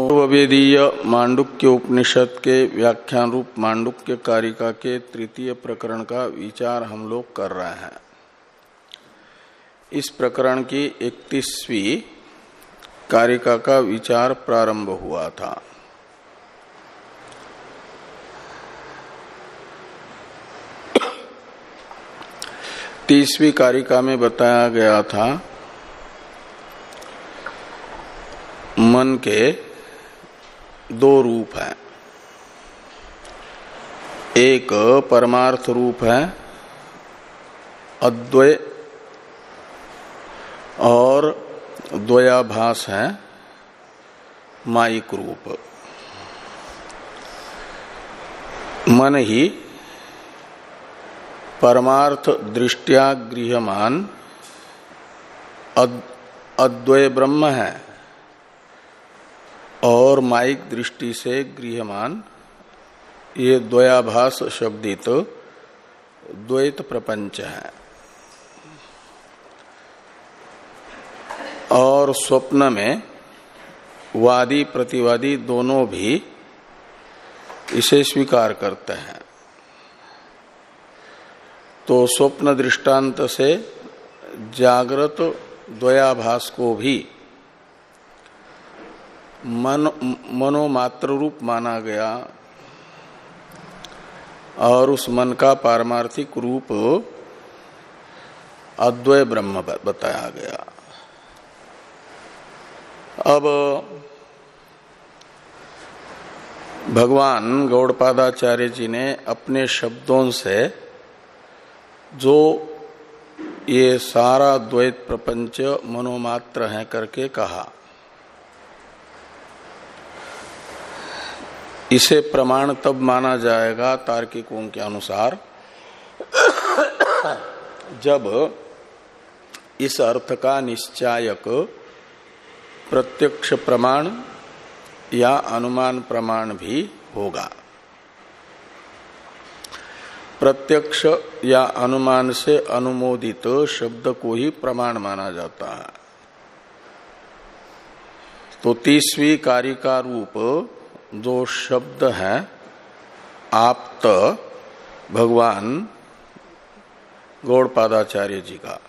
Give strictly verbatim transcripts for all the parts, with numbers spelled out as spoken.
पूर्ववेदीय मांडुक्य उपनिषद के व्याख्यान रूप मांडुक्य कारिका के तृतीय प्रकरण का विचार हम लोग कर रहे हैं। इस प्रकरण की इकतीसवीं कारिका का विचार प्रारंभ हुआ था। तीसवीं कारिका में बताया गया था मन के दो रूप हैं। एक परमार्थ रूप है अद्वय और द्वयाभास है मायिक रूप। मन ही परमार्थ दृष्टिया गृह्यमान अद्वय ब्रह्म है और मायिक दृष्टि से गृह्यमान ये द्वयाभास शब्दित द्वैत प्रपंच है। और स्वप्न में वादी प्रतिवादी दोनों भी इसे स्वीकार करते हैं। तो स्वप्न दृष्टांत से जागृत द्वयाभास को भी मन मनोमात्र रूप माना गया और उस मन का पारमार्थिक रूप अद्वय ब्रह्म बताया गया। अब भगवान गौड़पादाचार्य जी ने अपने शब्दों से जो ये सारा द्वैत प्रपंच मनोमात्र है करके कहा, इसे प्रमाण तब माना जाएगा तार्किकों के अनुसार जब इस अर्थ का निश्चायक प्रत्यक्ष प्रमाण या अनुमान प्रमाण भी होगा। प्रत्यक्ष या अनुमान से अनुमोदित शब्द को ही प्रमाण माना जाता है। तो तीसवीं कारिका रूप जो शब्द है आप्त भगवान गौड़पादाचार्य जी का,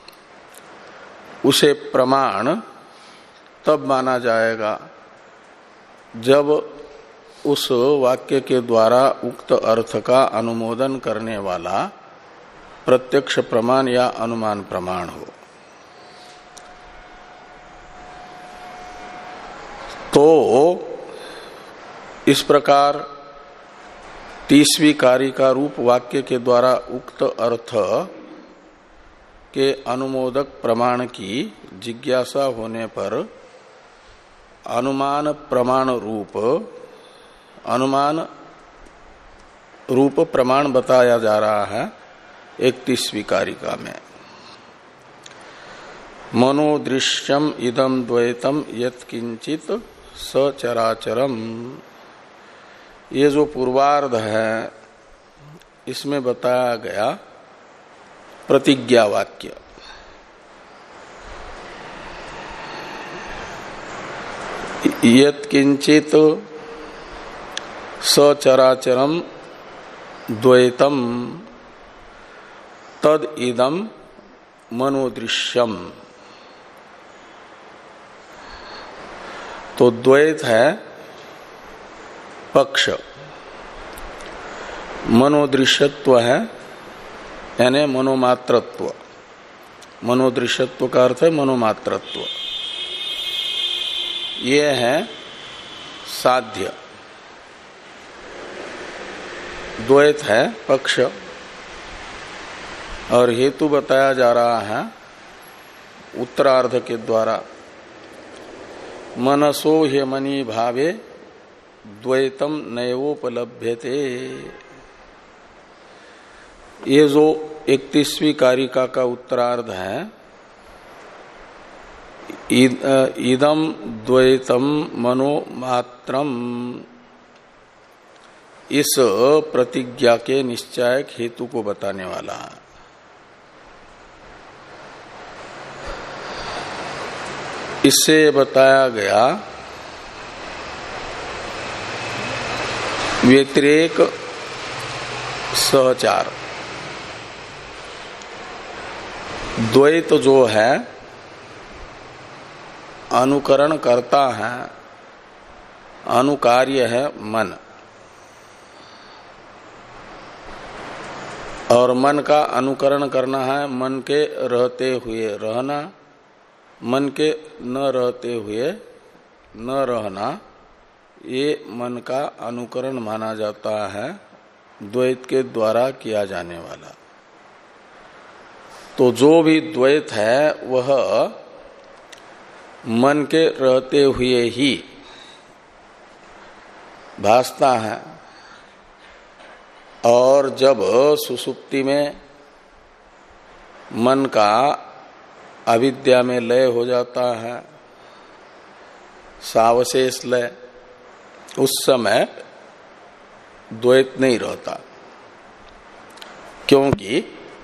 उसे प्रमाण तब माना जाएगा जब उस वाक्य के द्वारा उक्त अर्थ का अनुमोदन करने वाला प्रत्यक्ष प्रमाण या अनुमान प्रमाण हो। तो इस प्रकार तीसवीं कारिका रूप वाक्य के द्वारा उक्त अर्थ के अनुमोदक प्रमाण की जिज्ञासा होने पर अनुमान प्रमाण रूप अनुमान रूप प्रमाण बताया जा रहा है इकतीसवीं कारिका में। मनोदृश्यम इदम द्वैतम यत्किंचित सचराचरम, ये जो पूर्वार्ध है इसमें बताया गया प्रतिज्ञा वाक्य। यत्किंचित सचराचरम द्वैतम तद इदम मनोदृश्यम। तो द्वैत है पक्ष, मनोदृश्यत्व है यानी मनोमात्रत्व। मनोदृश्यत्व का अर्थ है मनोमात्रत्व। ये है साध्य। द्वैत है पक्ष और हेतु बताया जा रहा है उत्तरार्ध के द्वारा। मनसो ह्यमनि भावे द्वैतम नैवोपलभ्यते। ये जो इकतीसवीं कारिका का उत्तरार्ध है, इदम द्वैतम मनोमात्रम, इस प्रतिज्ञा के निश्चायक हेतु को बताने वाला है। इससे बताया गया व्यतिरेक सहचार। द्वैत जो है अनुकरण करता है, अनुकार्य है मन, और मन का अनुकरण करना है मन के रहते हुए रहना, मन के न रहते हुए न रहना, ये मन का अनुकरण माना जाता है द्वैत के द्वारा किया जाने वाला। तो जो भी द्वैत है वह मन के रहते हुए ही भासता है, और जब सुसुप्ति में मन का अविद्या में लय हो जाता है, सावशेष लय, उस समय द्वैत नहीं रहता, क्योंकि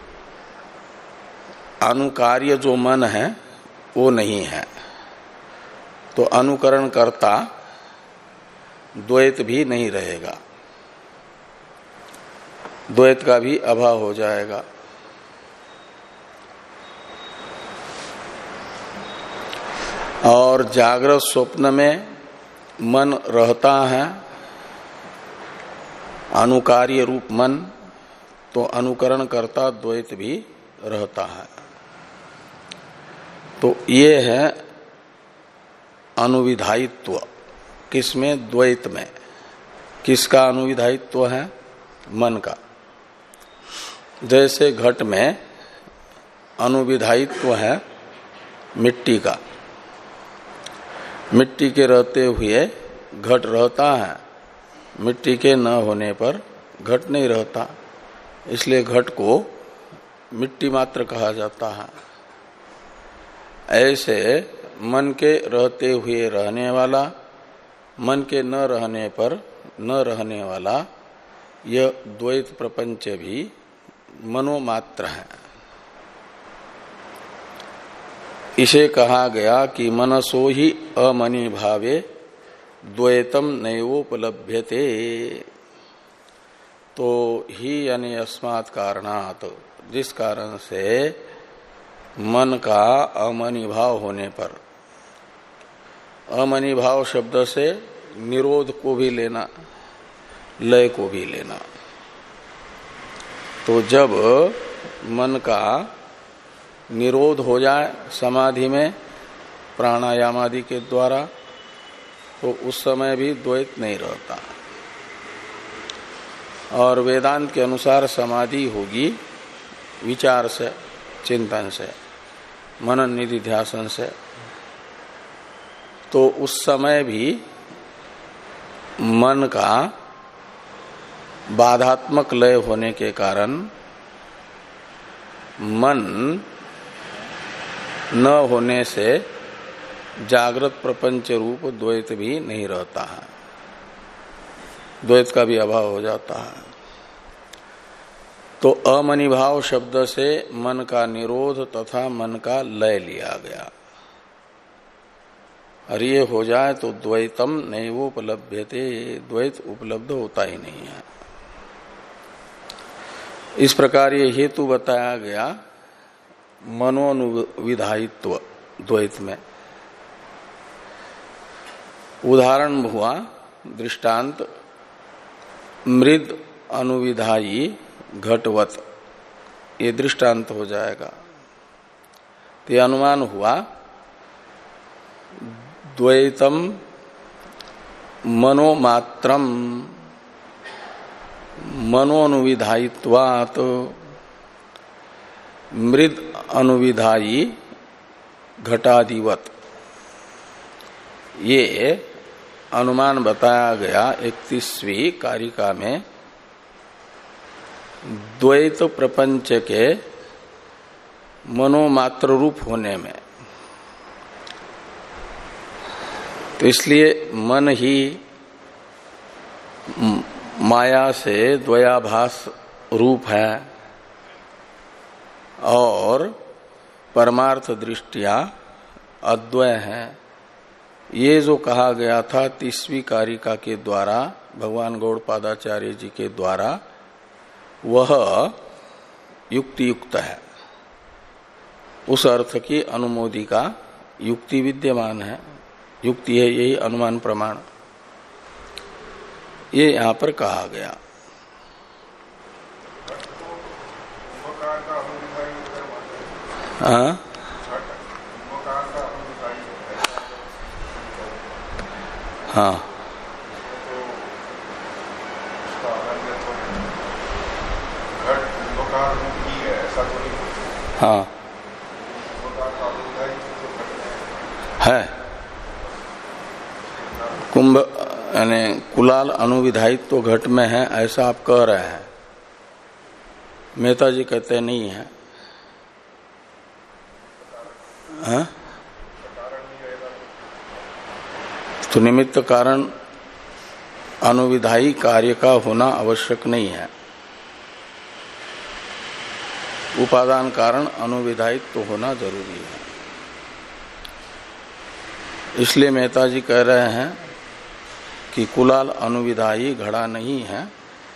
अनुकार्य जो मन है वो नहीं है। तो अनुकरण करता द्वैत भी नहीं रहेगा, द्वैत का भी अभाव हो जाएगा। और जागृत स्वप्न में मन रहता है, अनुकार्य रूप मन, तो अनुकरण करता द्वैत भी रहता है। तो ये है अनुविधायित्व। किसमें? द्वैत में। किसका अनुविधायित्व है? मन का। जैसे घट में अनुविधायित्व है मिट्टी का, मिट्टी के रहते हुए घट रहता है, मिट्टी के न होने पर घट नहीं रहता, इसलिए घट को मिट्टी मात्र कहा जाता है। ऐसे मन के रहते हुए रहने वाला, मन के न रहने पर न रहने वाला, यह द्वैत प्रपंच भी मनोमात्र है। इसे कहा गया कि मनसो ही अमनि भावे द्वैतम नैवोपलभ्यते। तो ही यानी अस्मात् कारणात्, जिस कारण से मन का अमनि भाव होने पर, अमनि भाव शब्द से निरोध को भी लेना, लय को भी लेना। तो जब मन का निरोध हो जाए समाधि में प्राणायाम आदि के द्वारा, तो उस समय भी द्वैत नहीं रहता। और वेदांत के अनुसार समाधि होगी विचार से, चिंतन से, मनन निधि ध्यासन से। तो उस समय भी मन का बाधात्मक लय होने के कारण मन न होने से जागृत प्रपंच रूप द्वैत भी नहीं रहता है, द्वैत का भी अभाव हो जाता है। तो अमनिभाव शब्द से मन का निरोध तथा मन का लय लिया गया। और ये हो जाए तो द्वैतम नैवोपलभ्यते, द्वैत उपलब्ध होता ही नहीं है। इस प्रकार ये हेतु बताया गया मनोनुविधायित्व द्वैत में। उदाहरण हुआ दृष्टांत मृद अनुविधायी घटवत, ये दृष्टांत हो जाएगा। तो अनुमान हुआ द्वैतम मनोमात्रम मनोनुविधायित्वात् मृद अनुविधायी घटादिवत, ये अनुमान बताया गया इकतीसवीं कारिका में द्वैत प्रपंच के मनोमात्र रूप होने में। तो इसलिए मन ही माया से द्वयाभास रूप है और परमार्थ दृष्टिया अद्वय है। ये जो कहा गया था तीसवीं कारिका के द्वारा भगवान गौड़पादाचार्य जी के द्वारा वह युक्ति युक्त है, उस अर्थ की अनुमोदी का युक्ति विद्यमान है। युक्ति है यही अनुमान प्रमाण, ये यहां पर कहा गया। हाँ हाँ हाँ है कुंभ यानी कुलाल अनुविधायित्व तो घट में है, ऐसा आप कह रहे हैं। मेहता जी कहते नहीं है, है? तो निमित्त कारण अनुविधायी कार्य का होना आवश्यक नहीं है, उपादान कारण अनुविधायित्व तो होना जरूरी है। इसलिए मेहता जी कह रहे हैं कि कुलाल अनुविधायी घड़ा नहीं है,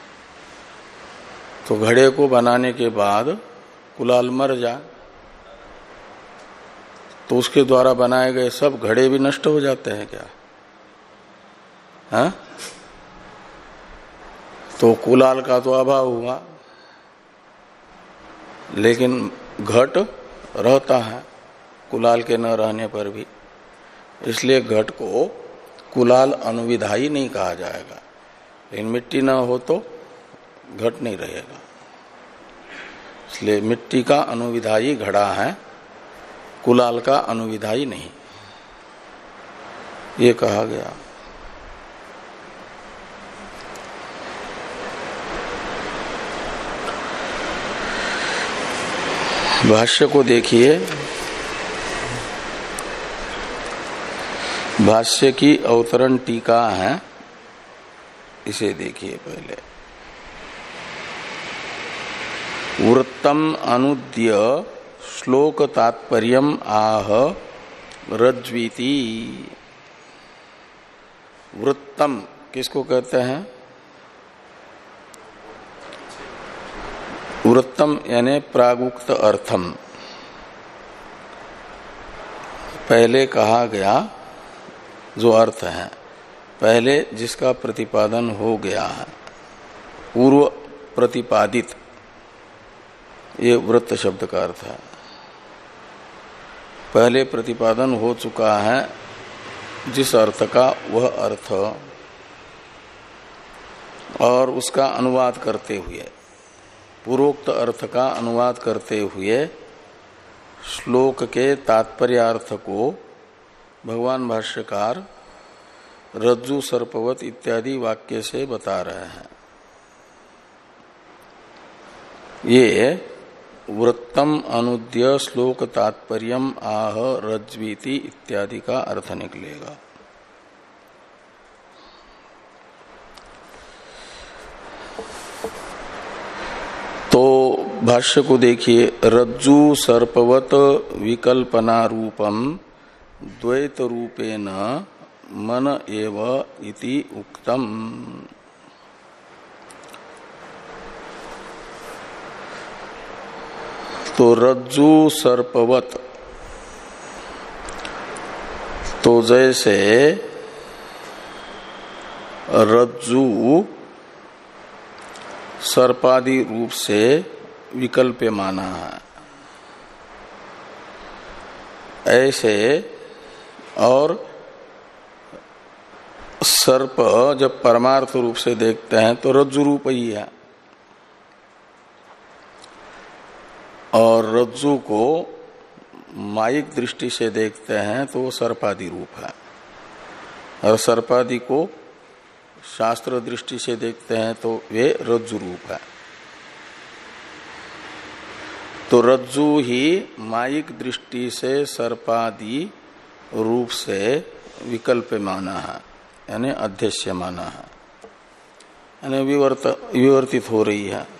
तो घड़े को बनाने के बाद कुलाल मर जाए तो उसके द्वारा बनाए गए सब घड़े भी नष्ट हो जाते हैं क्या? हाँ? तो कुलाल का तो अभाव हुआ, लेकिन घट रहता है कुलाल के न रहने पर भी। इसलिए घट को कुलाल अनुविधायी नहीं कहा जाएगा, लेकिन मिट्टी न हो तो घट नहीं रहेगा। इसलिए मिट्टी का अनुविधायी घड़ा है, कुलाल का अनुविधायी नहीं, ये कहा गया। भाष्य को देखिए, भाष्य की अवतरण टीका है, इसे देखिए पहले। वृत्तम अनुद्य श्लोक तात्पर्यम आह रज्वीति। वृत्तम किसको कहते हैं? वृत्तम यानी प्रागुक्त अर्थम। पहले कहा गया जो अर्थ है, पहले जिसका प्रतिपादन हो गया है, पूर्व प्रतिपादित, ये वृत्त शब्द का अर्थ है। पहले प्रतिपादन हो चुका है जिस अर्थ का वह अर्थ, और उसका अनुवाद करते हुए, पूर्वोक्त अर्थ का अनुवाद करते हुए श्लोक के तात्पर्यार्थ को भगवान भाष्यकार रज्जु सर्पवत इत्यादि वाक्य से बता रहे हैं। ये वृत्तम अनुद्य श्लोक तात्पर्यम आह रज्वीति इत्यादि का अर्थ निकलेगा। तो भाष्य को देखिए, रज्जु सर्पवत विकल्पना रूपम द्वैत रूपेण मन एव इति उक्तम। तो रज्जु सर्पवत, तो जैसे रज्जु सर्पादि रूप से विकल्प माना है, ऐसे और सर्प जब परमार्थ रूप से देखते हैं तो रज्जु रूप ही है, और रज्जु को मायिक दृष्टि से देखते हैं तो वो सर्पादि रूप है, और सर्पादि को शास्त्र दृष्टि से देखते हैं तो वे रज्जु रूप है। तो रज्जु ही मायिक दृष्टि से सर्पादि रूप से विकल्प माना है, यानी अध्यक्ष माना है, यानी विवर्त विवर्तित हो रही है।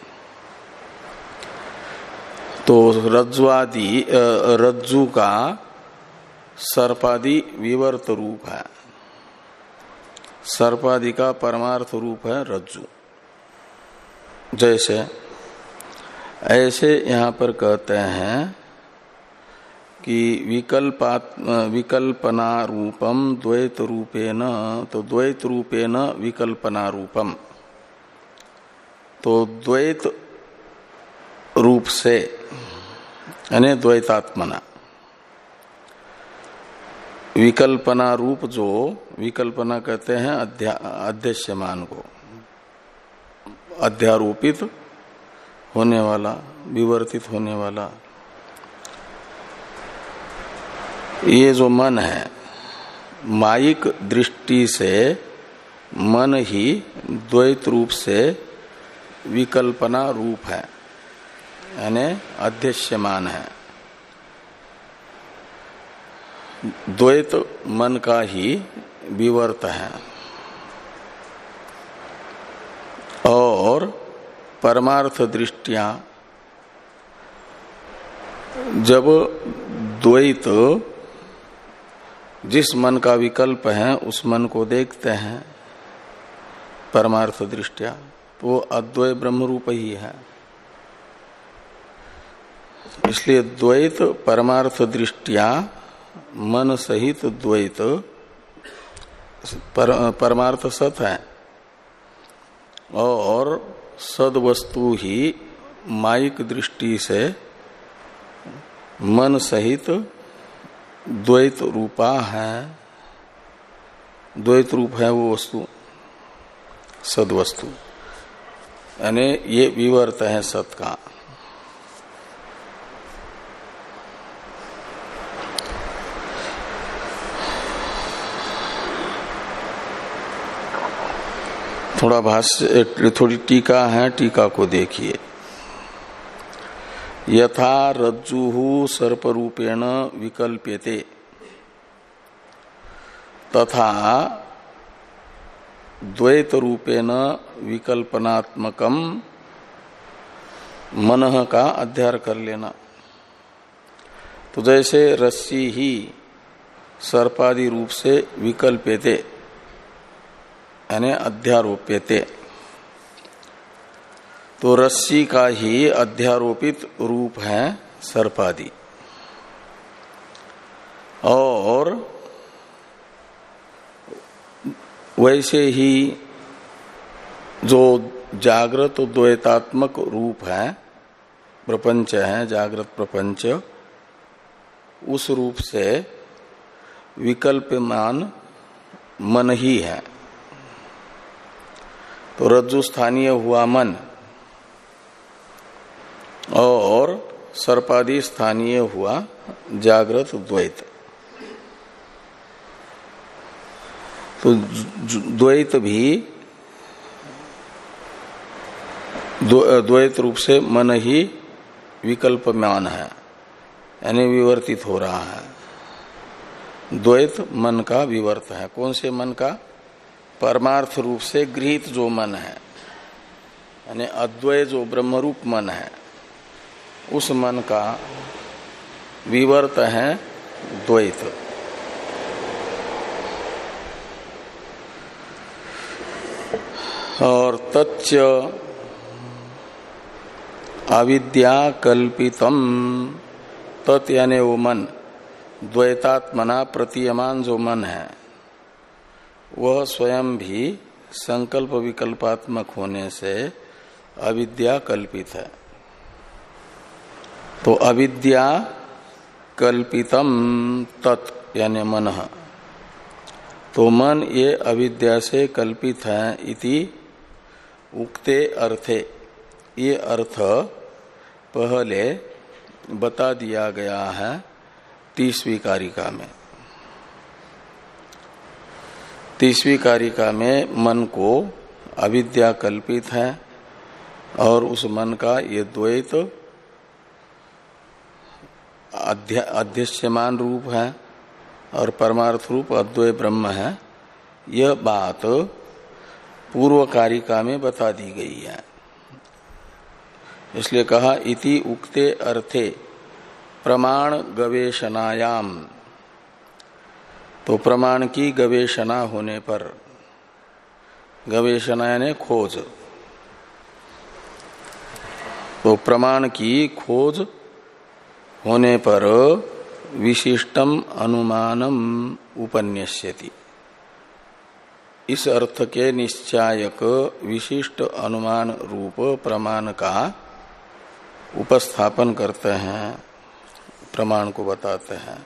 तो रज्जुआदि रज्जु का सर्पादि विवर्त रूप है, सर्पादि का परमार्थ रूप है रज्जु। जैसे ऐसे यहां पर कहते हैं कि विकल्पात विकल्पना रूपम द्वैत रूपेण, तो द्वैत रूपेण विकल्पना रूपम, तो द्वैत रूप से यानी द्वैतात्मना, विकल्पना रूप, जो विकल्पना कहते हैं अध्या अध्यस्यमान को, अध्यारोपित होने वाला, विवर्तित होने वाला, ये जो मन है, मायिक दृष्टि से मन ही द्वैत रूप से विकल्पना रूप है, यानी अध्यस्यमान है। द्वैत मन का ही विवर्त है। और परमार्थ दृष्टियां जब द्वैत जिस मन का विकल्प है उस मन को देखते हैं परमार्थ दृष्टिया, तो वो अद्वैत ब्रह्म रूप ही है। इसलिए द्वैत परमार्थ दृष्टिया मन सहित द्वैत पर, परमार्थ सत है, और सद वस्तु ही मायिक दृष्टि से मन सहित द्वैत रूपा है। द्वैत रूप है वो वस्तु, सद वस्तु, यानी ये विवर्त है सत का। थोड़ा भाष्य, थोड़ी टीका है, टीका को देखिए। यथा रज्जु सर्प रूपेण विकल्प्यते तथा द्वैत रूपेण विकल्पनात्मकम मनः का अध्ययन कर लेना। तो जैसे रस्सी ही सर्पादि रूप से विकल्प्यते यानी अध्यारोप्यते, तो रस्सी का ही अध्यारोपित रूप है सर्पादि। और वैसे ही जो जागृत द्वैतात्मक रूप है, प्रपंच है, जागृत प्रपंच, उस रूप से विकल्पमान मन ही है। तो रज्जु स्थानीय हुआ मन और सर्पादि स्थानीय हुआ जागृत द्वैत। तो द्वैत भी द्वैत रूप से मन ही विकल्पमान है, यानी विवर्तित हो रहा है। द्वैत मन का विवर्त है। कौन से मन का? परमार्थ रूप से गृहीत जो मन है, यानी अद्वय जो ब्रह्मरूप मन है, उस मन का विवर्त है द्वैत। और तच्च अविद्या कल्पितम, तत् यानी वो मन, द्वैतात्मना प्रतीयमान जो मन है, वह स्वयं भी संकल्प विकल्पात्मक होने से अविद्या कल्पित है। तो अविद्या कल्पितम तत् यानी मन, तो मन ये अविद्या से कल्पित है इति उक्ते अर्थे, ये अर्थ पहले बता दिया गया है तीसवीं कारिका में। तीसवीं कारिका में मन को अविद्या कल्पित है और उस मन का ये द्वैत अध्यस्यमान रूप है और परमार्थ रूप अद्वय ब्रह्म है। यह बात पूर्व कारिका में बता दी गई है। इसलिए कहा इति उक्ते अर्थे प्रमाण गवेषणायाम, तो प्रमाण की गवेषणा होने पर, गवेषणा यानी खोज। तो प्रमाण की खोज होने पर विशिष्टम अनुमानम उपन्यस्यति। इस अर्थ के निश्चायक विशिष्ट अनुमान रूप प्रमाण का उपस्थापन करते हैं, प्रमाण को बताते हैं।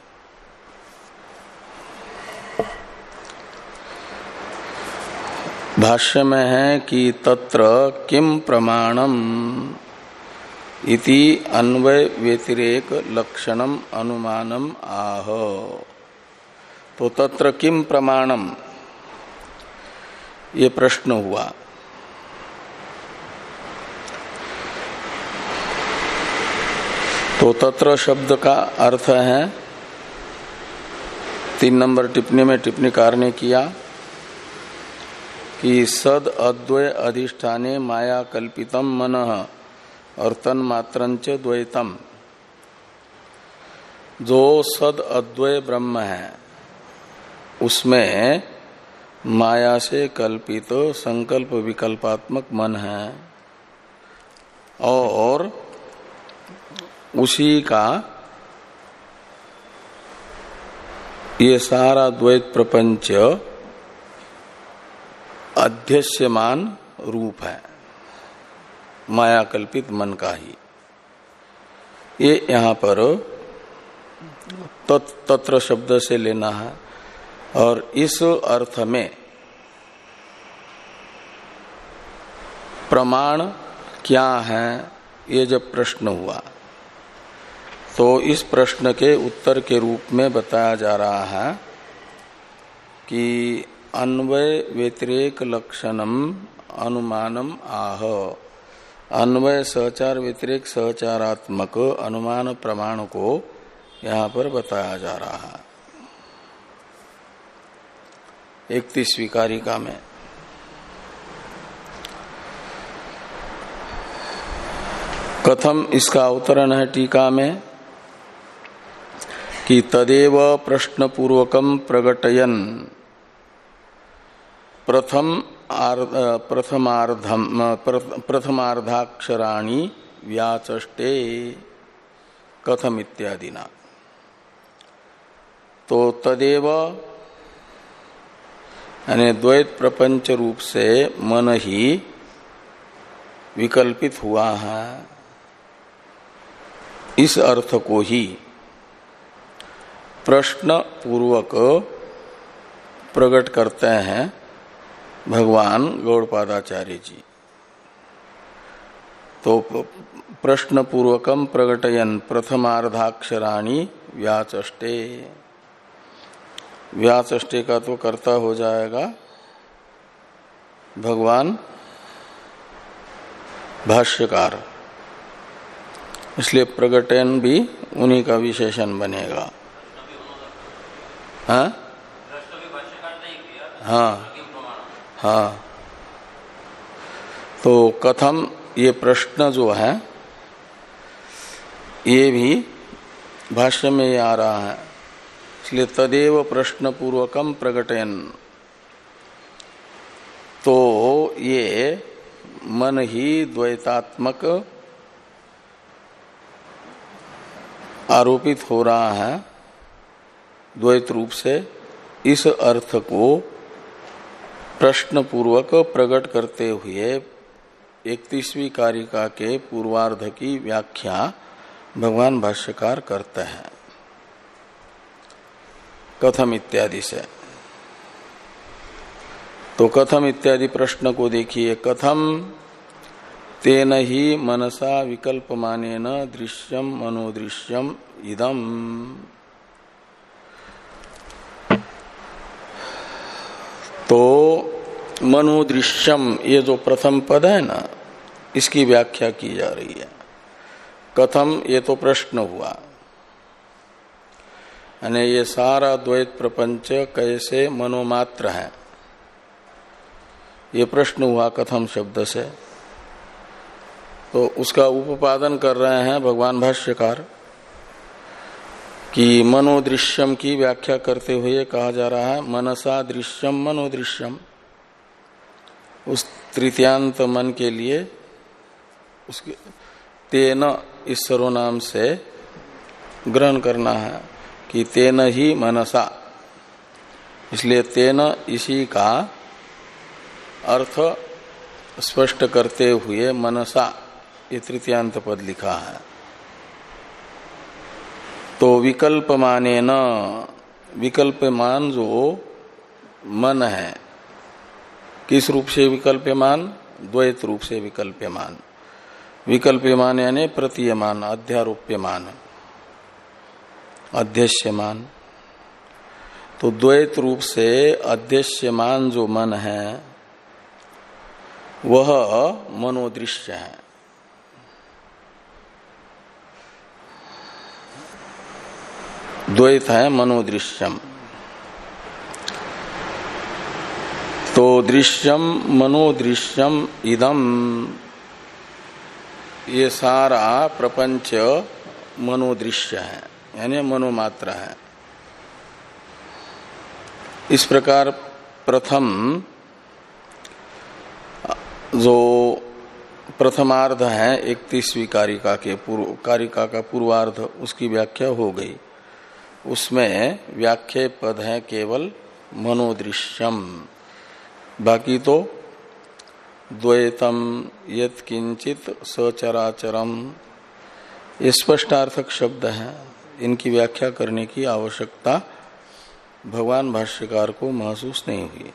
भाष्य में है कि तत्र किम प्रमाणम इति अन्वय व्यतिरेक लक्षणम अनुमानम आह। तो तत्र किम प्रमाणम ये प्रश्न हुआ। तो तत्र शब्द का अर्थ है, तीन नंबर टिप्पणी में टिप्पणीकार ने किया कि सद अद्वय अधिष्ठाने माया कल्पितम मनः और तन्मात्रंच द्वैतम। जो सद अद्वय ब्रह्म है उसमें माया से कल्पित संकल्प विकल्पात्मक मन है और उसी का ये सारा द्वैत प्रपंच अध्यस्यमान रूप है, माया कल्पित मन का ही। ये यहां पर तत्, तत्र शब्द से लेना है। और इस अर्थ में प्रमाण क्या है ये जब प्रश्न हुआ तो इस प्रश्न के उत्तर के रूप में बताया जा रहा है कि अन्वय व्यतिरेक लक्षणम अनुमानम आह। अन्वय सहचार व्यतिरेक सहचारात्मक अनुमान प्रमाण को यहाँ पर बताया जा रहा है इकतीसवीं कारिका में। कथम इसका अवतरण है टीका में कि तदेव प्रश्न पूर्वकम प्रगटयन प्रथम प्रथमार्धम प्रथमार्धाक्षराणि व्याचष्टे कथम इत्यादि ना। तो तदेव यानी द्वैत प्रपंच रूप से मन ही विकल्पित हुआ है, इस अर्थ को ही प्रश्न पूर्वक प्रकट करते हैं भगवान गौड़पादाचार्य जी। तो प्रश्न पूर्वकम प्रकटयन प्रथमार्धाक्षराणि व्याचष्टे। व्याचष्टे का तो कर्ता हो जाएगा भगवान भाष्यकार, इसलिए प्रकटन भी उन्हीं का विशेषण बनेगा। हाँ हाँ हाँ। तो कथम ये प्रश्न जो है ये भी भाष्य में ये आ रहा है, इसलिए तदेव प्रश्न पूर्वकम प्रकटयन। तो ये मन ही द्वैतात्मक आरोपित हो रहा है द्वैत रूप से, इस अर्थ को प्रश्न पूर्वक प्रकट करते हुए इकतीसवीं कारिका के पूर्वार्ध की व्याख्या भगवान भाष्यकार करते हैं कथम इत्यादि से। तो कथम इत्यादि प्रश्न को देखिए। कथम तेन ही मनसा विकल्पमानेन दृश्यम मनोदृश्यम इदम। तो मनोदृश्यम ये जो प्रथम पद है ना, इसकी व्याख्या की जा रही है। कथम ये तो प्रश्न हुआ, यानी ये सारा द्वैत प्रपंच कैसे मनोमात्र है, ये प्रश्न हुआ कथम शब्द से। तो उसका उपादन कर रहे हैं भगवान भाष्यकार कि मनोदृश्यम की व्याख्या करते हुए कहा जा रहा है मनसा दृश्यम मनोदृश्यम। उस तृतीयांत मन के लिए उसके तेन इस सर्वनाम से ग्रहण करना है कि तेन ही मनसा, इसलिए तेन इसी का अर्थ स्पष्ट करते हुए मनसा ये तृतीयांत पद लिखा है। तो विकल्पमाने न, विकल्पमान जो मन है किस रूप से विकल्पमान? द्वैत रूप से विकल्पमान। विकल्पमान यानी प्रतीयमान, अध्यारोप्यमान, अध्यस्यमान। तो द्वैत रूप से अध्यस्यमान जो मन है वह मनोदृश्य है। द्वैत है मनोदृश्यम। तो दृश्यम मनोदृश्यम इदम, ये सारा प्रपंच मनोदृश्य है यानी मनोमात्र है। इस प्रकार प्रथम जो प्रथमार्ध है इकतीसवीं कारिका के पूर्व कारिका का पूर्वार्ध, उसकी व्याख्या हो गई। उसमें व्याख्या पद है केवल मनोदृश्यम, बाकी तो द्वैतम यत् किंचित सचराचरम ये स्पष्टार्थक शब्द हैं। इनकी व्याख्या करने की आवश्यकता भगवान भाष्यकार को महसूस नहीं हुई।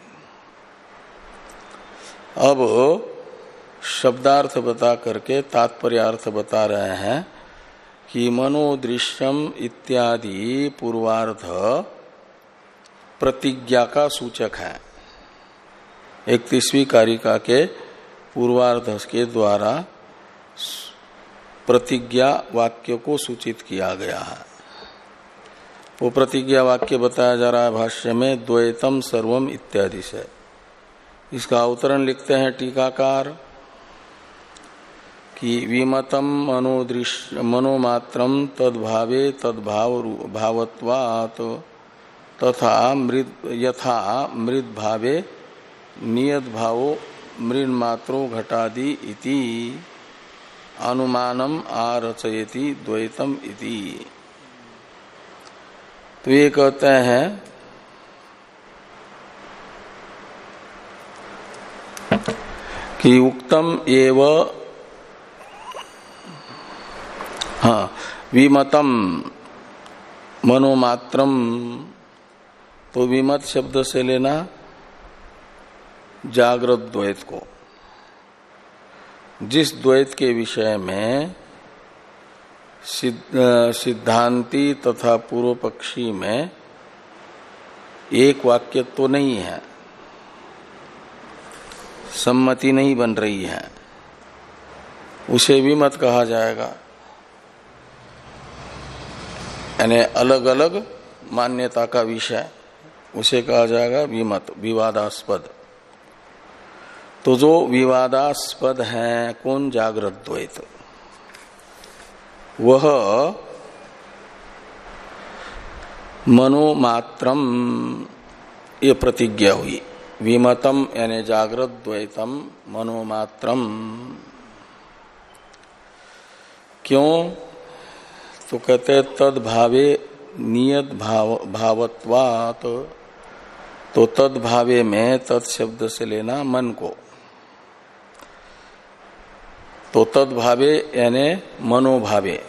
अब शब्दार्थ बता करके तात्पर्यार्थ बता रहे हैं कि मनोदृश्यम इत्यादि पूर्वार्ध प्रतिज्ञा का सूचक है। इकतीसवीं कारिका के पूर्वार्ध के द्वारा प्रतिज्ञा वाक्य को सूचित किया गया है। वो प्रतिज्ञा वाक्य बताया जा रहा है भाष्य में द्वैतम सर्वम इत्यादि से। इसका अवतरण लिखते हैं टीकाकार कि विमतम मनोदृश्य मनोमात्रम तद्भावे तद्भाव भावत्वात् तथा मृद यथा मृद भावे नियत भावो मृन मात्रो घटादि इति अनुमानम आरचयति द्वैतम इति। तो ये कहते हैं कि उक्तम एव हाँ विमतम मनोमात्रम, तो विमत शब्द से लेना जागृत द्वैत को। जिस द्वैत के विषय में सिद्धांती तथा पूर्व पक्षी में एक वाक्य तो नहीं है, सम्मति नहीं बन रही है, उसे विमत कहा जाएगा। यानी अलग अलग मान्यता का विषय, उसे कहा जाएगा विमत, विवादास्पद। तो जो विवादास्पद है कौन? जागृत द्वैत। वह मनोमात्रम ये प्रतिज्ञा हुई। विमतम यानी जागृत द्वैतम मनोमात्रम। क्यों? तो कहते तद्भावे नियत भाव भावत्वात्, तो तद्भावे में तत्शब्द से लेना मन को। तो तद्भावे यानी मनोभावे,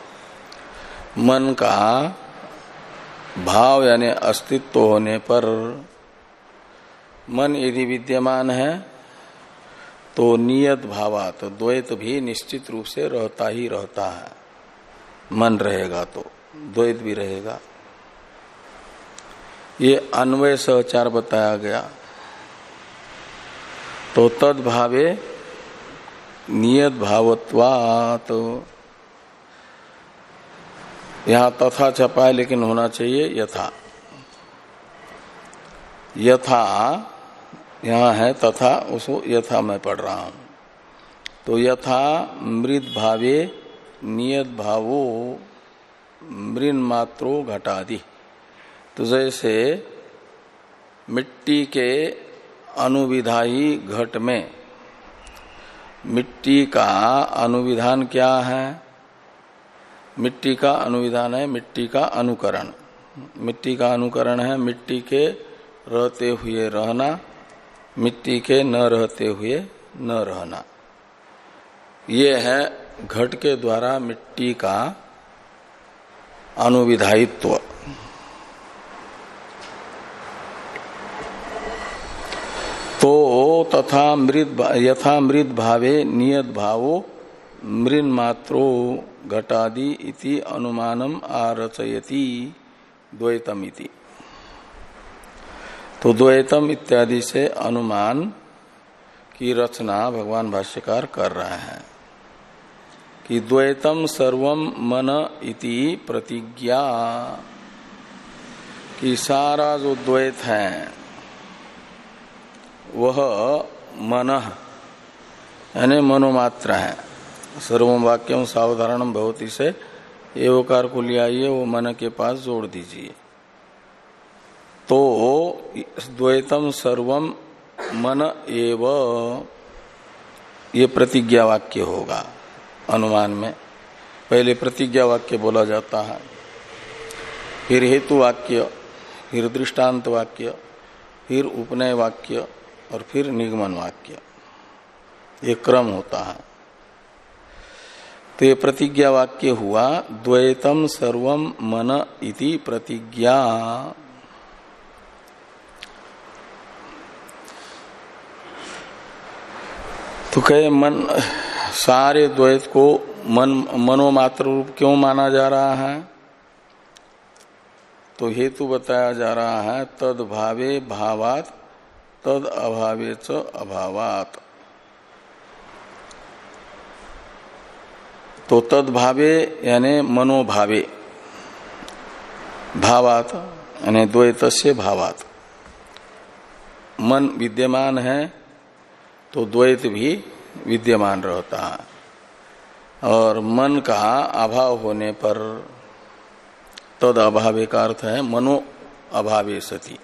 मन का भाव यानी अस्तित्व होने पर मन यदि विद्यमान है तो नियत भावात द्वैत भी निश्चित रूप से रहता ही रहता है। मन रहेगा तो द्वैत भी रहेगा। ये अन्वय सहचार बताया गया। तो तद्भावे नियत भावत्वात्, यहां तथा छपा है लेकिन होना चाहिए यथा। यथा यहां है तथा, उसको यथा मैं पढ़ रहा हूं। तो यथा मृद भावे नियत भावो मृन मात्रो घटादि। तो जैसे मिट्टी के अनुविधायी घट में मिट्टी का अनुविधान क्या है? मिट्टी का अनुविधान है मिट्टी का अनुकरण। मिट्टी का अनुकरण है मिट्टी के रहते हुए रहना, मिट्टी के न रहते हुए न रहना। ये है घट के द्वारा मिट्टी का अनुविधायित्व। तो तथा मृद यथा मृद भावे नियत भावो मृन मात्रो घटादि इति अनुमानम आरचयति द्वैतम इति। तो द्वैतम इत्यादि से अनुमान की रचना भगवान भाष्यकार कर रहे हैं कि द्वैतम सर्वम मन इति प्रतिज्ञा, कि सारा जो द्वैत है वह मन यानी मनोमात्र है। सर्वम वाक्यम सावधारणम भवति से एवकार को ले आइए, वो मन के पास जोड़ दीजिए। तो द्वैतम सर्वम मन एव ये प्रतिज्ञा वाक्य होगा अनुमान में। पहले प्रतिज्ञा वाक्य बोला जाता है, फिर हेतु वाक्य, फिर दृष्टांत वाक्य, फिर उपनय वाक्य और फिर निगमन वाक्य। ये क्रम होता है। तो ये प्रतिज्ञा वाक्य हुआ द्वैतम सर्वम मन इति प्रतिज्ञा। तो कहे मन सारे द्वैत को मन मनोमात्र रूप क्यों माना जा रहा है? तो हेतु बताया जा रहा है तद भावे भावात तद अभावे च अभावात। तो तद भावे यानी मनोभावे, भावात यानी द्वैतस्य भावात। मन विद्यमान है तो द्वैत भी विद्यमान रहता है, और मन का अभाव होने पर तद अभावे का अर्थ है मनो अभावे सति।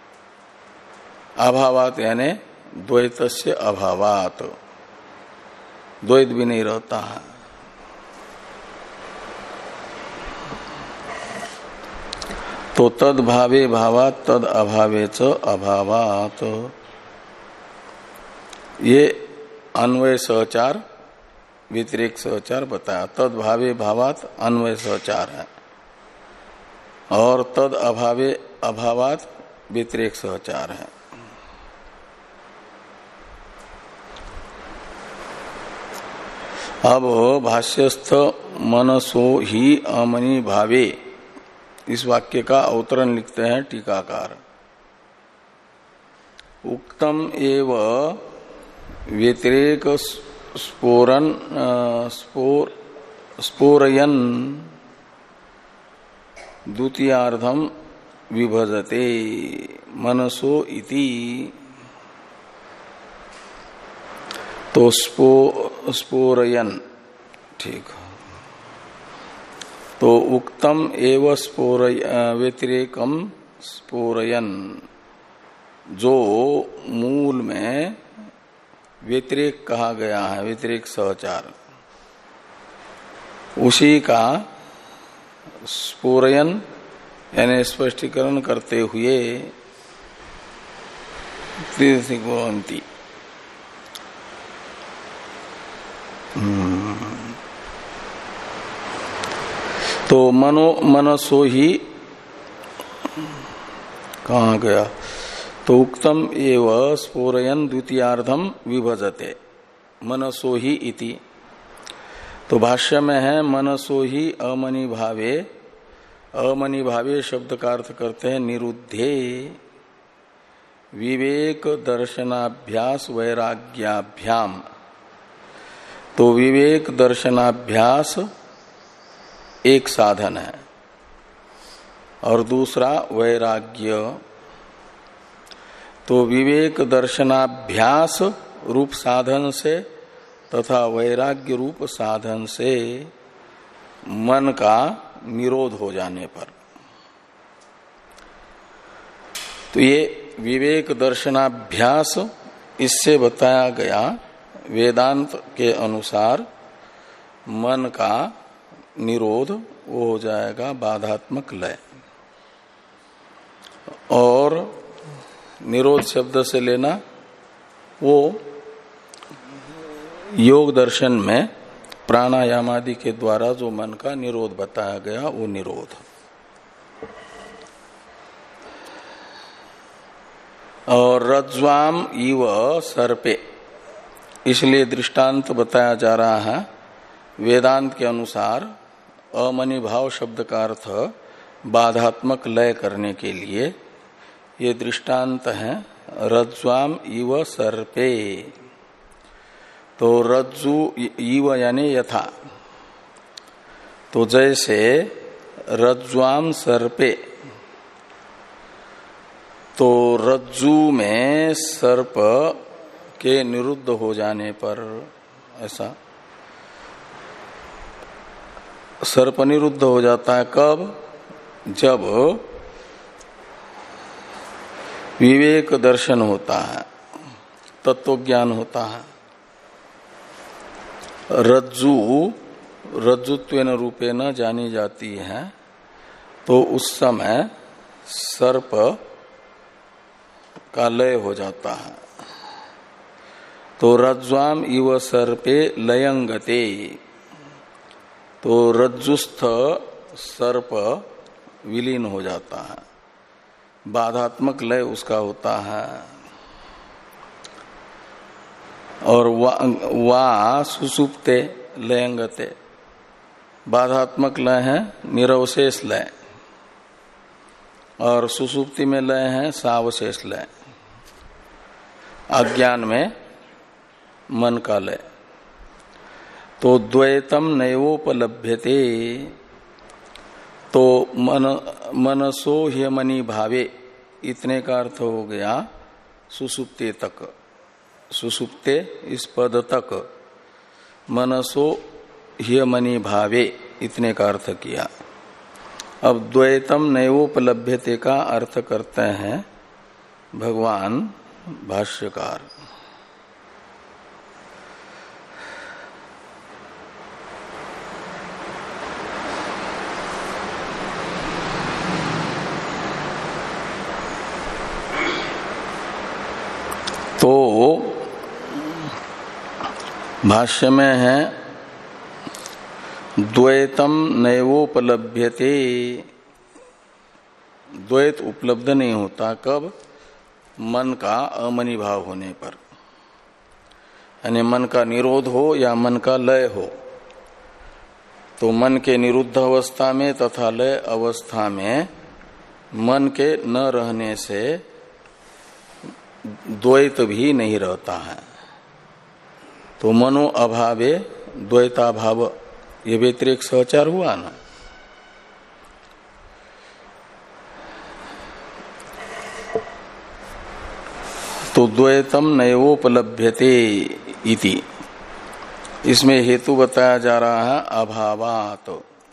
अभावात यानी द्वैतस्य अभावात, द्वैत भी नहीं रहता है। तो तद भावे भावात तद अभावे च अभावात, ये अन्वय सहचार व्यतिरेक सहचार बताया। तद भावे भावात अन्वय सहचार है, और तद अभावे अभावात व्यतिरेक सहचार है। अब भाष्यस्थ मनसो ही अमनि भावे, इस वाक्य का अवतरण लिखते हैं टीकाकार। उक्तम एव व्यतिरेक स्पोरन स्पोर स्पोरयन द्वितीयार्धम विभजते मनसो इति। तो स्पो स्पोरयन, ठीक। तो उक्तम एव स्पोरय व्यतिरेकम स्पोरयन, जो मूल में व्यतिरेक कहा गया है, व्यतिरेक सहचार, उसी का स्पोरयन यानी स्पष्टीकरण करते हुए तीर्थी तो मनो मनसो ही कहा गया? तो उक्तम एव स्फोरयन द्वितीयार्धम विभजते मनसो ही इति। तो भाष्य में है मनसो ही अमनि भावे। अमनि भावे शब्द का अर्थ करते हैं निरुद्धे, विवेक दर्शनाभ्यास वैराग्याभ्याम। तो विवेक दर्शनाभ्यास एक साधन है और दूसरा वैराग्य। तो विवेक दर्शनाभ्यास रूप साधन से तथा वैराग्य रूप साधन से मन का निरोध हो जाने पर, तो ये विवेक दर्शनाभ्यास इससे बताया गया वेदांत के अनुसार मन का निरोध वो हो जाएगा बाधात्मक लय। और निरोध शब्द से लेना वो योग दर्शन में प्राणायाम आदि के द्वारा जो मन का निरोध बताया गया वो निरोध। और रज्ज्वाम इव सर्पे, इसलिए दृष्टांत बताया जा रहा है वेदांत के अनुसार अमनि भाव शब्द का अर्थ बाधात्मक लय करने के लिए। ये दृष्टांत है रज्ज्वाम इव सर्पे। तो रज्जु इव यानी यथा, तो जैसे रज्ज्वाम सर्पे, तो रज्जु में सर्प के निरुद्ध हो जाने पर, ऐसा सर्प निरुद्ध हो जाता है कब? जब विवेक दर्शन होता है, तत्व ज्ञान होता है। रज्जु रज्जुत्वेन रूपेण जानी जाती है, तो उस समय सर्प का लय हो जाता है। तो रज्ज्वाम इव सर्पे लयंगते, तो रज्जुस्थ सर्प विलीन हो जाता है, बाधात्मक लय उसका होता है। और वा, वा सुसुप्ते लयंगते, बाधात्मक लय है निरवशेष लय, और सुसुप्ति में लय है सावशेष लय, अज्ञान में मन का लय। तो द्वैतम नैवोपलभ्यते, तो मन मनसो ह्यमनि भावे, इतने का अर्थ हो गया सुसुप्ते तक, सुसुप्ते इस पद तक मनसो ह्यमनि भावे इतने का अर्थ किया। अब द्वैतम नैवोपलभ्यते का अर्थ करते हैं भगवान भाष्यकार। तो भाष्य में है द्वैतम नैवोपलभ्यते, द्वैत उपलब्ध नहीं होता कब? मन का अमनि भाव होने पर, यानी मन का निरोध हो या मन का लय हो। तो मन के निरुद्ध अवस्था में तथा लय अवस्था में मन के न रहने से द्वैत भी नहीं रहता है। तो मनो अभावे द्वैताभाव, ये व्यतिरेक सहचार हुआ ना। तो द्वैतम नैवोपलभ्यते इति, इसमें हेतु बताया जा रहा है अभावात।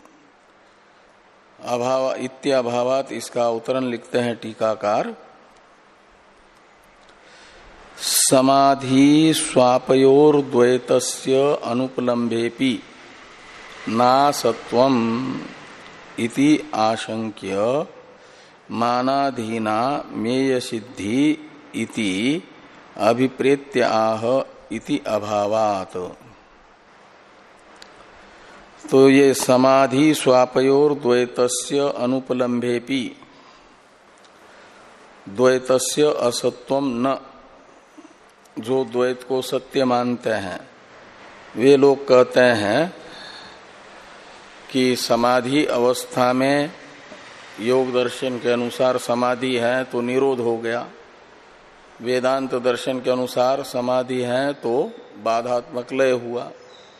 अभाव इत्याभावात, इसका उत्तरण लिखते हैं टीकाकार, समाधि स्वापयोर द्वैतस्य अनुपलम्भेपि नासत्वम इति आशंक्य मानाधीना मेय सिद्धि इति अभिप्रेत्य आह इति अभावात। तो ये समाधि स्वापयोर द्वैतस्य अनुपलम्भेपि, द्वैतस्य असत्वम न, जो द्वैत को सत्य मानते हैं वे लोग कहते हैं कि समाधि अवस्था में योग दर्शन के अनुसार समाधि है तो निरोध हो गया, वेदांत दर्शन के अनुसार समाधि है तो बाधात्मक लय हुआ,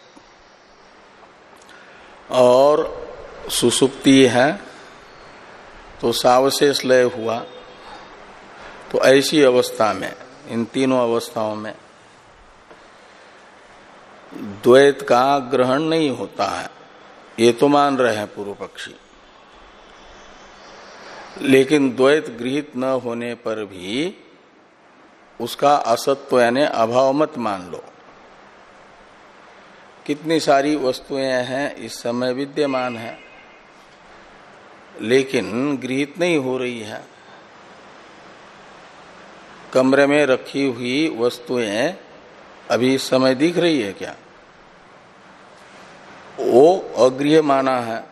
और सुसुप्ति है तो सावशेष लय हुआ। तो ऐसी अवस्था में, इन तीनों अवस्थाओं में द्वैत का ग्रहण नहीं होता है, ये तो मान रहे हैं पूर्व पक्षी। लेकिन द्वैत गृहीत न होने पर भी उसका असत्व यानी अभाव मत मान लो। कितनी सारी वस्तुएं हैं इस समय विद्यमान है, लेकिन गृहीत नहीं हो रही है। कमरे में रखी हुई वस्तुएं अभी इस समय दिख रही है क्या? वो अगृह्य माना है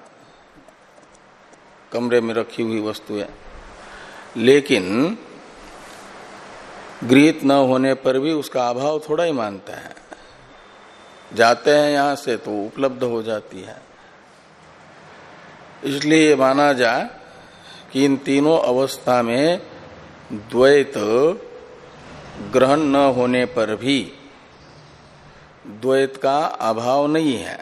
कमरे में रखी हुई वस्तुएं, लेकिन गृहीत न होने पर भी उसका अभाव थोड़ा ही मानते हैं। जाते हैं यहां से तो उपलब्ध हो जाती है। इसलिए माना जाए कि इन तीनों अवस्था में द्वैत ग्रहण न होने पर भी द्वैत का अभाव नहीं है,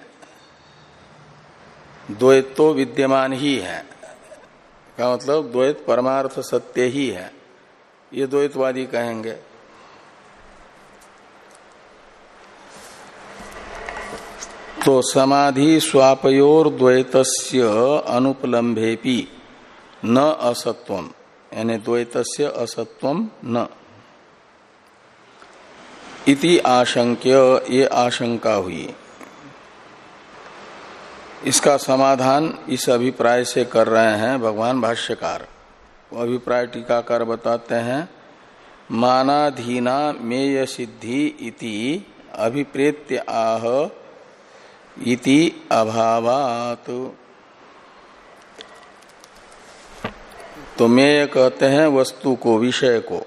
द्वैत तो विद्यमान ही है। का मतलब द्वैत परमार्थ सत्य ही है, ये द्वैतवादी कहेंगे। तो समाधि स्वापयोर द्वैतस्य अनुपलम्भेपि न असत्वम, यानी द्वैतस्य असत्वम न इति आशंक्य, ये आशंका हुई। इसका समाधान इस अभिप्राय से कर रहे हैं भगवान भाष्यकार। वो अभिप्राय टीकाकार बताते हैं, मानाधीना मेय सिद्धि इति अभिप्रेत्य आह इति अभावात। तो मेय कहते हैं वस्तु को, विषय को,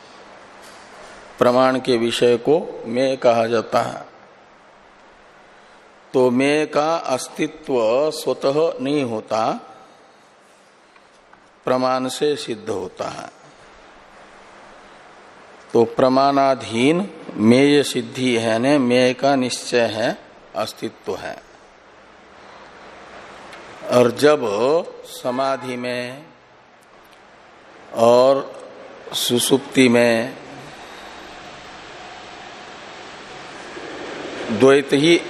प्रमाण के विषय को मेय कहा जाता है। तो मेय का अस्तित्व स्वतः नहीं होता, प्रमाण से सिद्ध होता है। तो प्रमाणाधीन मेय सिद्धि है ने मेय का निश्चय है, अस्तित्व है। और जब समाधि में और सुसुप्ति में द्वैत ही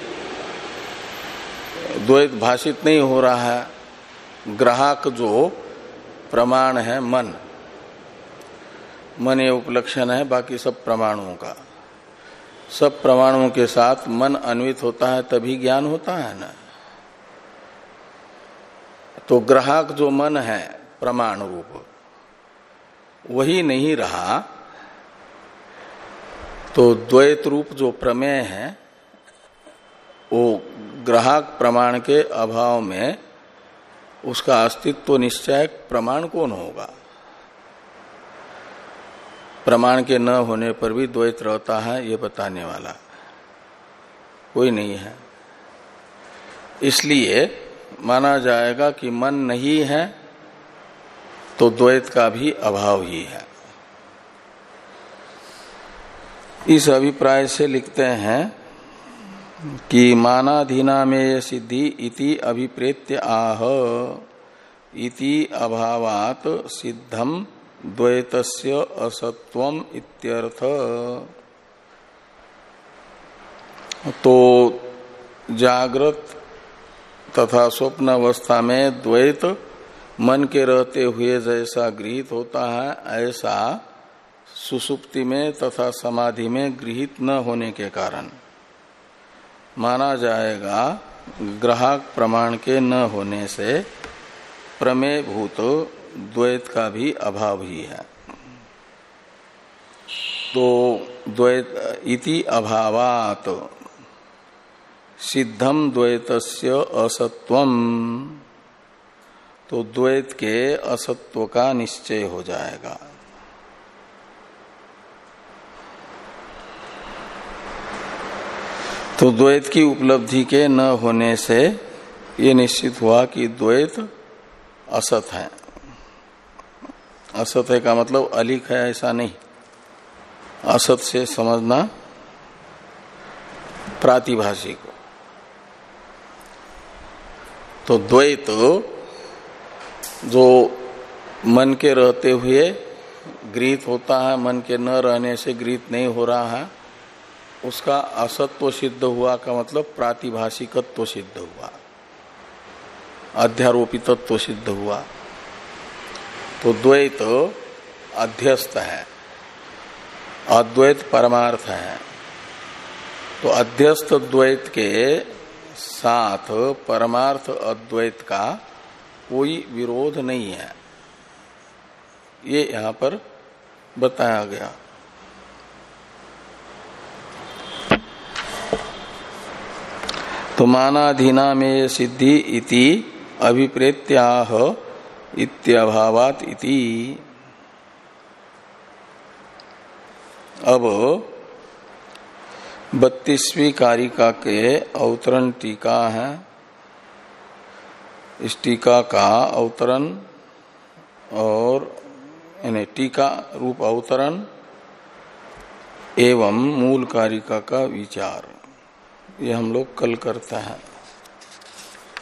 द्वैत भाषित नहीं हो रहा है, ग्राहक जो प्रमाण है मन, मन ये उपलक्षण है बाकी सब प्रमाणों का, सब प्रमाणों के साथ मन अन्वित होता है तभी ज्ञान होता है ना। तो ग्राहक जो मन है प्रमाण रूप, वही नहीं रहा, तो द्वैत रूप जो प्रमेय है वो ग्राहक प्रमाण के अभाव में उसका अस्तित्व निश्चय प्रमाण कौन होगा? प्रमाण के न होने पर भी द्वैत रहता है ये बताने वाला कोई नहीं है। इसलिए माना जाएगा कि मन नहीं है तो द्वैत का भी अभाव ही है। इस अभिप्राय से लिखते हैं कि मानाधीना में सिद्धि इति अभिप्रेत्य आह इति अभावात सिद्धम द्वैतस्य असत्वम इत्यर्थ। तो जागृत तथा स्वप्न अवस्था में द्वैत मन के रहते हुए जैसा गृहीत होता है, ऐसा सुसुप्ति में तथा समाधि में गृहीत न होने के कारण माना जाएगा ग्राहक प्रमाण के न होने से प्रमेय भूत द्वैत का भी अभाव ही है। तो द्वैत इति अभावात सिद्धम द्वैतस्य असत्वम, तो द्वैत के असत्व का निश्चय हो जाएगा। तो द्वैत की उपलब्धि के न होने से ये निश्चित हुआ कि द्वैत असत है। असत है का मतलब अलिख है ऐसा नहीं, असत से समझना प्रातिभाषिक। तो द्वैत जो मन के रहते हुए गृहीत होता है, मन के न रहने से गृहीत नहीं हो रहा है, उसका असत्व सिद्ध हुआ का मतलब प्रातिभाषिकत्व सिद्ध हुआ, अध्यारोपितत्व सिद्ध हुआ। तो द्वैत अध्यस्त है, अद्वैत परमार्थ है। तो अध्यस्त द्वैत के साथ परमार्थ अद्वैत का कोई विरोध नहीं है, ये यहां पर बताया गया। तो मानाधीना में सिद्धि इति अभिप्रेत्याह इत्यभावात इति। अब बत्तीसवीं कारिका के अवतरण टीका है। इस टीका का अवतरण और यानी टीका रूप अवतरण एवं मूल कारिका का विचार, ये हम लोग कल करते हैं।